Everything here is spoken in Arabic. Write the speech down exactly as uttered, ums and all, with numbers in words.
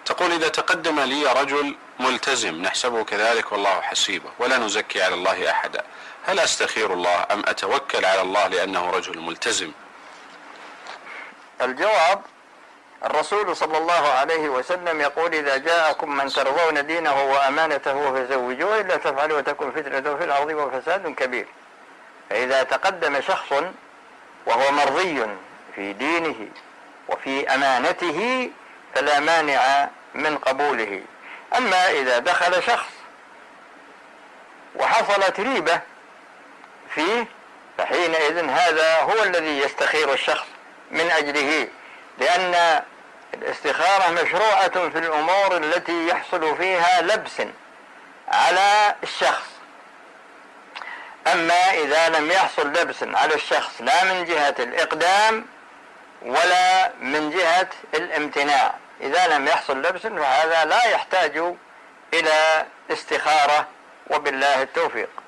تقول: إذا تقدم لي رجل ملتزم نحسبه كذلك والله حسيبه ولا نزكي على الله أحدا، هل أستخير الله أم أتوكل على الله لأنه رجل ملتزم؟ الجواب: الرسول صلى الله عليه وسلم يقول: إذا جاءكم من ترضون دينه وأمانته فزوجوه، إلا تفعلوا وتكن فتنة في الأرض وفساد كبير. فإذا تقدم شخص وهو مرضي في دينه وفي أمانته فلا مانع من قبوله. أما إذا دخل شخص وحصلت ريبة فيه فحينئذ هذا هو الذي يستخير الشخص من أجله، لأن الاستخارة مشروعة في الأمور التي يحصل فيها لبس على الشخص. أما إذا لم يحصل لبس على الشخص لا من جهة الإقدام ولا من جهة الامتناع، إذا لم يحصل لبس فهذا لا يحتاج إلى استخارة، وبالله التوفيق.